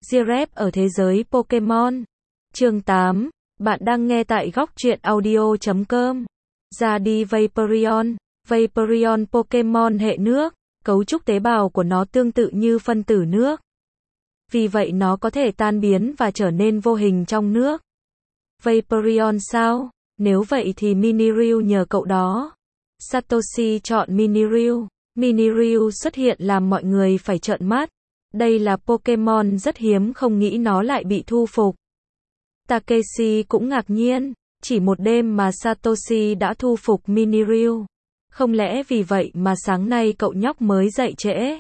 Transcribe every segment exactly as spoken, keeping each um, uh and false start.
Giraffe ở thế giới Pokemon. Chương tám. Bạn đang nghe tại góc truyện audio chấm com. Ra đi Vaporeon. Vaporeon Pokemon hệ nước. Cấu trúc tế bào của nó tương tự như phân tử nước. Vì vậy nó có thể tan biến và trở nên vô hình trong nước. Vaporeon sao? Nếu vậy thì Minirew nhờ cậu đó. Satoshi chọn Minirew. Minirew xuất hiện làm mọi người phải trợn mắt. Đây là Pokemon rất hiếm, không nghĩ nó lại bị thu phục. Takeshi cũng ngạc nhiên, chỉ một đêm mà Satoshi đã thu phục Minirew. Không lẽ vì vậy mà sáng nay cậu nhóc mới dậy trễ?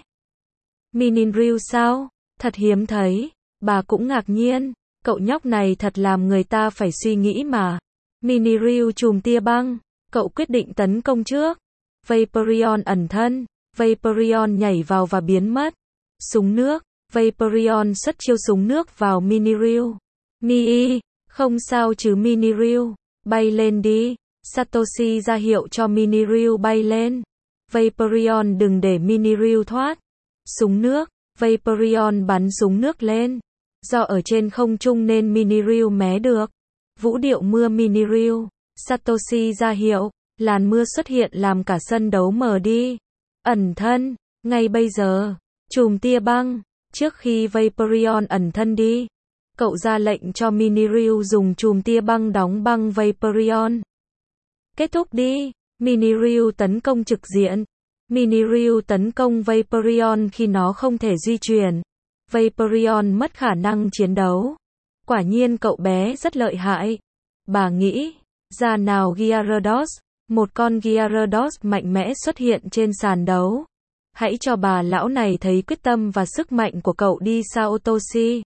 Minirew sao? Thật hiếm thấy. Bà cũng ngạc nhiên, cậu nhóc này thật làm người ta phải suy nghĩ mà. Minirew chùm tia băng, cậu quyết định tấn công trước. Vaporeon ẩn thân, Vaporeon nhảy vào và biến mất. Súng nước, Vaporeon xuất chiêu súng nước vào Minirew. Mi, không sao chứ Minirew, bay lên đi. Satoshi ra hiệu cho Minirew bay lên. Vaporeon đừng để Minirew thoát. Súng nước, Vaporeon bắn súng nước lên. Do ở trên không trung nên Minirew mé được. Vũ điệu mưa Minirew, Satoshi ra hiệu, làn mưa xuất hiện làm cả sân đấu mờ đi. Ẩn thân, ngay bây giờ, chùm tia băng, trước khi Vaporeon ẩn thân đi, cậu ra lệnh cho Minirew dùng chùm tia băng đóng băng Vaporeon. Kết thúc đi, Minirew tấn công trực diện. Minirew tấn công Vaporeon khi nó không thể di chuyển. Vaporeon mất khả năng chiến đấu. Quả nhiên cậu bé rất lợi hại. Bà nghĩ, ra nào Gyarados, một con Gyarados mạnh mẽ xuất hiện trên sàn đấu. Hãy cho bà lão này thấy quyết tâm và sức mạnh của cậu đi Satoshi.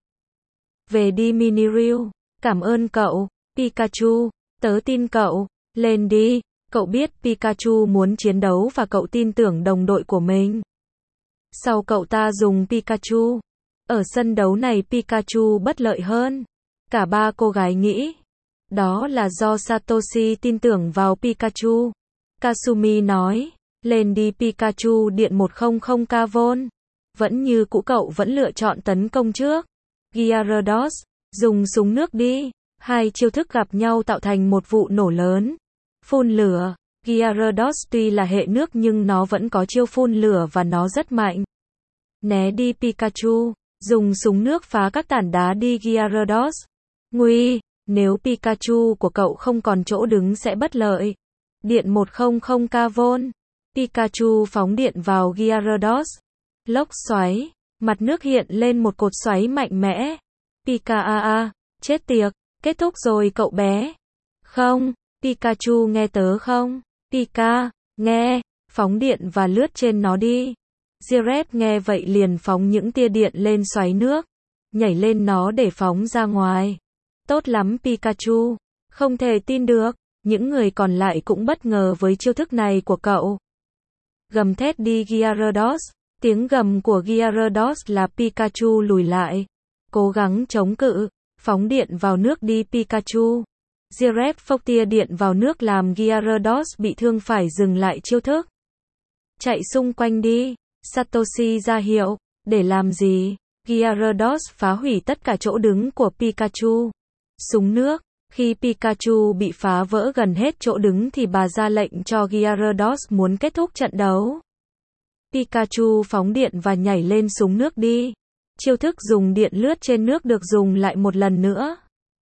Về đi Minirew, cảm ơn cậu, Pikachu, tớ tin cậu, lên đi, cậu biết Pikachu muốn chiến đấu và cậu tin tưởng đồng đội của mình. Sau cậu ta dùng Pikachu, ở sân đấu này Pikachu bất lợi hơn. Cả ba cô gái nghĩ, đó là do Satoshi tin tưởng vào Pikachu. Kasumi nói, lên đi Pikachu điện một không không k volt. Vẫn như cũ cậu vẫn lựa chọn tấn công trước. Gyarados, dùng súng nước đi. Hai chiêu thức gặp nhau tạo thành một vụ nổ lớn. Phun lửa, Gyarados tuy là hệ nước nhưng nó vẫn có chiêu phun lửa và nó rất mạnh. Né đi Pikachu, dùng súng nước phá các tảng đá đi Gyarados. Nguy, nếu Pikachu của cậu không còn chỗ đứng sẽ bất lợi. Điện một không không k volt. Pikachu phóng điện vào Gyarados. Lốc xoáy, mặt nước hiện lên một cột xoáy mạnh mẽ. Pika a a, chết tiệt, kết thúc rồi cậu bé. Không, Pikachu nghe tớ không? Pika, nghe, phóng điện và lướt trên nó đi. Giraffe nghe vậy liền phóng những tia điện lên xoáy nước, nhảy lên nó để phóng ra ngoài. Tốt lắm Pikachu, không thể tin được, những người còn lại cũng bất ngờ với chiêu thức này của cậu. Gầm thét đi Gyarados, tiếng gầm của Gyarados là Pikachu lùi lại, cố gắng chống cự, phóng điện vào nước đi Pikachu. Giraffe phốc tia điện vào nước làm Gyarados bị thương phải dừng lại chiêu thức. Chạy xung quanh đi, Satoshi ra hiệu, để làm gì? Gyarados phá hủy tất cả chỗ đứng của Pikachu. Súng nước, khi Pikachu bị phá vỡ gần hết chỗ đứng thì bà ra lệnh cho Gyarados muốn kết thúc trận đấu. Pikachu phóng điện và nhảy lên súng nước đi. Chiêu thức dùng điện lướt trên nước được dùng lại một lần nữa.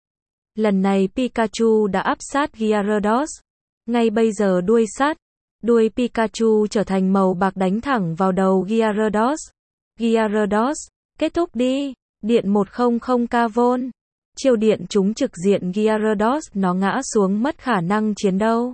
Lần này Pikachu đã áp sát Gyarados. Ngay bây giờ đuôi sắt, đuôi Pikachu trở thành màu bạc đánh thẳng vào đầu Gyarados. Gyarados, kết thúc đi, điện một không không k volt. Chiêu điện trúng trực diện Gyarados, nó ngã xuống mất khả năng chiến đấu.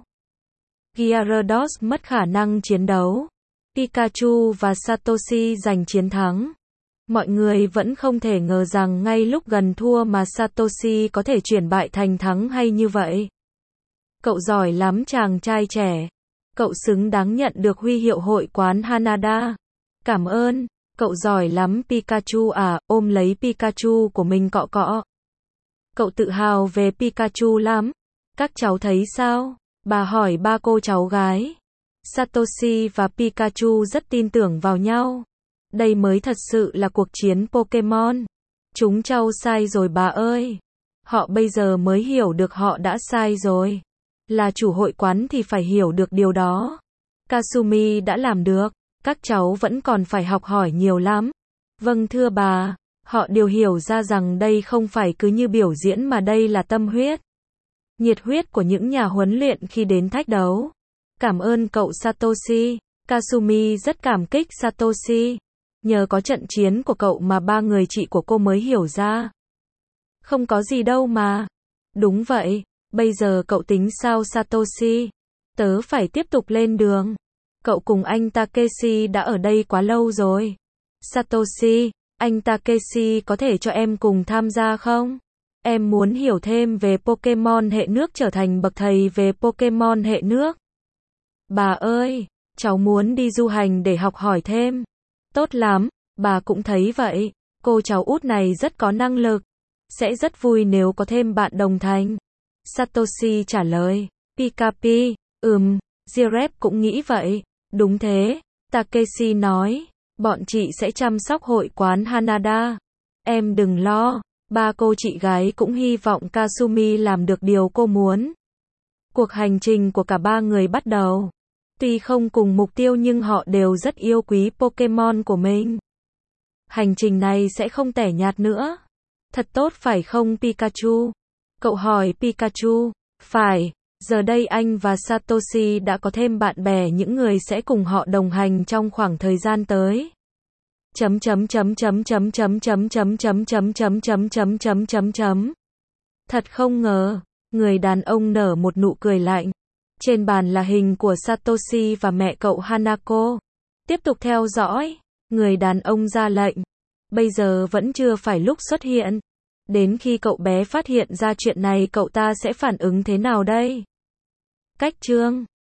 Gyarados mất khả năng chiến đấu. Pikachu và Satoshi giành chiến thắng. Mọi người vẫn không thể ngờ rằng ngay lúc gần thua mà Satoshi có thể chuyển bại thành thắng hay như vậy. Cậu giỏi lắm chàng trai trẻ. Cậu xứng đáng nhận được huy hiệu hội quán Hanada. Cảm ơn, cậu giỏi lắm Pikachu à, ôm lấy Pikachu của mình cọ cọ. Cậu tự hào về Pikachu lắm. Các cháu thấy sao? Bà hỏi ba cô cháu gái. Satoshi và Pikachu rất tin tưởng vào nhau. Đây mới thật sự là cuộc chiến Pokemon. Chúng trao sai rồi bà ơi. Họ bây giờ mới hiểu được họ đã sai rồi. Là chủ hội quán thì phải hiểu được điều đó. Kasumi đã làm được. Các cháu vẫn còn phải học hỏi nhiều lắm. Vâng thưa bà. Họ đều hiểu ra rằng đây không phải cứ như biểu diễn mà đây là tâm huyết. Nhiệt huyết của những nhà huấn luyện khi đến thách đấu. Cảm ơn cậu Satoshi. Kasumi rất cảm kích Satoshi. Nhờ có trận chiến của cậu mà ba người chị của cô mới hiểu ra. Không có gì đâu mà. Đúng vậy. Bây giờ cậu tính sao Satoshi? Tớ phải tiếp tục lên đường. Cậu cùng anh Takeshi đã ở đây quá lâu rồi. Satoshi, anh Takeshi có thể cho em cùng tham gia không? Em muốn hiểu thêm về Pokemon hệ nước, trở thành bậc thầy về Pokemon hệ nước. Bà ơi, cháu muốn đi du hành để học hỏi thêm. Tốt lắm, bà cũng thấy vậy. Cô cháu út này rất có năng lực. Sẽ rất vui nếu có thêm bạn đồng hành. Satoshi trả lời. Pikapi, ừm, Jirep cũng nghĩ vậy. Đúng thế, Takeshi nói. Bọn chị sẽ chăm sóc hội quán Hanada. Em đừng lo, ba cô chị gái cũng hy vọng Kasumi làm được điều cô muốn. Cuộc hành trình của cả ba người bắt đầu. Tuy không cùng mục tiêu nhưng họ đều rất yêu quý Pokemon của mình. Hành trình này sẽ không tẻ nhạt nữa. Thật tốt phải không Pikachu? Cậu hỏi Pikachu. Phải, giờ đây anh và Satoshi đã có thêm bạn bè, những người sẽ cùng họ đồng hành trong khoảng thời gian tới. Chấm chấm chấm chấm chấm chấm chấm chấm chấm chấm chấm chấm chấm chấm chấm chấm. Thật không ngờ, người đàn ông nở một nụ cười lạnh. Trên bàn là hình của Satoshi và mẹ cậu Hanako. Tiếp tục theo dõi, người đàn ông ra lệnh. Bây giờ vẫn chưa phải lúc xuất hiện. Đến khi cậu bé phát hiện ra chuyện này, cậu ta sẽ phản ứng thế nào đây? Cách chương